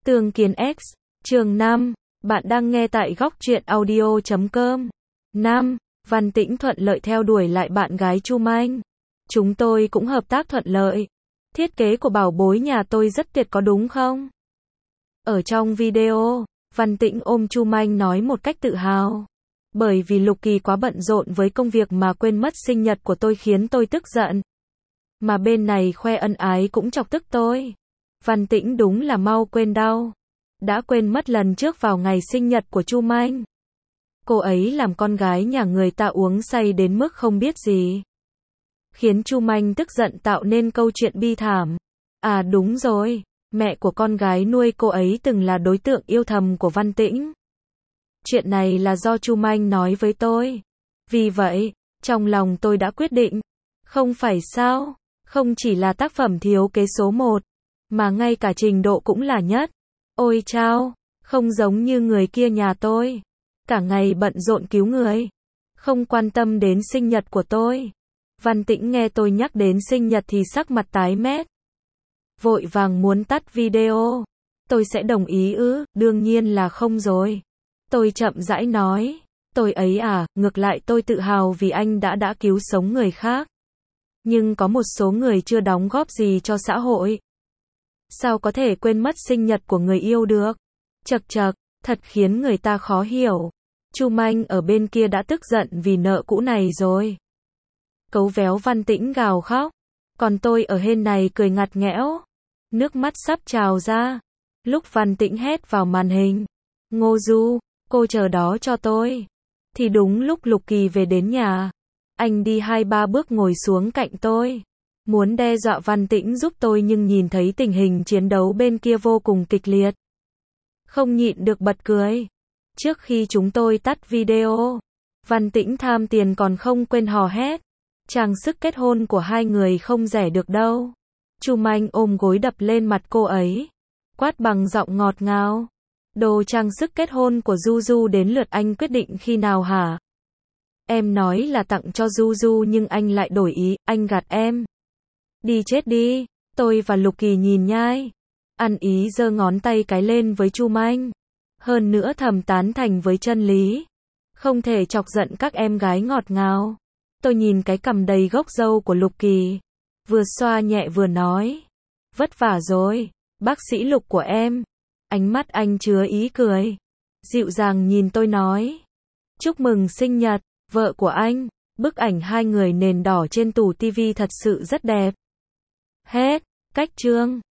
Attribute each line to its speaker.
Speaker 1: Tương Kiến X, chương 5, bạn đang nghe tại góc truyện audio.com. 5. Văn Tĩnh thuận lợi theo đuổi lại bạn gái Chu Manh. Chúng tôi cũng hợp tác thuận lợi. Thiết kế của bảo bối nhà tôi rất tuyệt có đúng không? Ở trong video, Văn Tĩnh ôm Chu Manh nói một cách tự hào. Bởi vì Lục Kỳ quá bận rộn với công việc mà quên mất sinh nhật của tôi khiến tôi tức giận. Mà bên này khoe ân ái cũng chọc tức tôi. Văn Tĩnh đúng là mau quên đau. Đã quên mất lần trước vào ngày sinh nhật của Chu Manh. Cô ấy làm con gái nhà người ta uống say đến mức không biết gì. Khiến Chu Manh tức giận tạo nên câu chuyện bi thảm. À đúng rồi, mẹ của con gái nuôi cô ấy từng là đối tượng yêu thầm của Văn Tĩnh. Chuyện này là do Chu Manh nói với tôi. Vì vậy, trong lòng tôi đã quyết định. Không phải sao, không chỉ là tác phẩm thiếu kế số 1, mà ngay cả trình độ cũng là nhất. Ôi chao, không giống như người kia nhà tôi. Cả ngày bận rộn cứu người. Không quan tâm đến sinh nhật của tôi. Văn Tĩnh nghe tôi nhắc đến sinh nhật thì sắc mặt tái mét. Vội vàng muốn tắt video. Tôi sẽ đồng ý ư? Đương nhiên là không rồi. Tôi chậm rãi nói. Tôi ấy à, ngược lại tôi tự hào vì anh đã cứu sống người khác. Nhưng có một số người chưa đóng góp gì cho xã hội. Sao có thể quên mất sinh nhật của người yêu được? Chậc chậc, thật khiến người ta khó hiểu. Chu Manh ở bên kia đã tức giận vì nợ cũ này rồi. Cấu véo Văn Tĩnh gào khóc. Còn tôi ở bên này cười ngặt nghẽo. Nước mắt sắp trào ra. Lúc Văn Tĩnh hét vào màn hình. Ngô Du, cô chờ đó cho tôi. Thì đúng lúc Lục Kỳ về đến nhà. Anh đi 2-3 bước ngồi xuống cạnh tôi. Muốn đe dọa Văn Tĩnh giúp tôi nhưng nhìn thấy tình hình chiến đấu bên kia vô cùng kịch liệt. Không nhịn được bật cười. Trước khi chúng tôi tắt video, Văn Tĩnh tham tiền còn không quên hò hét. Trang sức kết hôn của hai người không rẻ được đâu. Chu Manh ôm gối đập lên mặt cô ấy. Quát bằng giọng ngọt ngào. Đồ trang sức kết hôn của Du Du đến lượt anh quyết định khi nào hả? Em nói là tặng cho Du Du nhưng anh lại đổi ý, anh gạt em. Đi chết đi, tôi và Lục Kỳ nhìn nhai. Ăn ý giơ ngón tay cái lên với Chu Manh. Hơn nữa thầm tán thành với chân lý. Không thể chọc giận các em gái ngọt ngào. Tôi nhìn cái cằm đầy gốc râu của Lục Kỳ. Vừa xoa nhẹ vừa nói. Vất vả rồi, bác sĩ Lục của em. Ánh mắt anh chứa ý cười. Dịu dàng nhìn tôi nói. Chúc mừng sinh nhật, vợ của anh. Bức ảnh hai người nền đỏ trên tủ tivi thật sự rất đẹp. Hết, cách chương.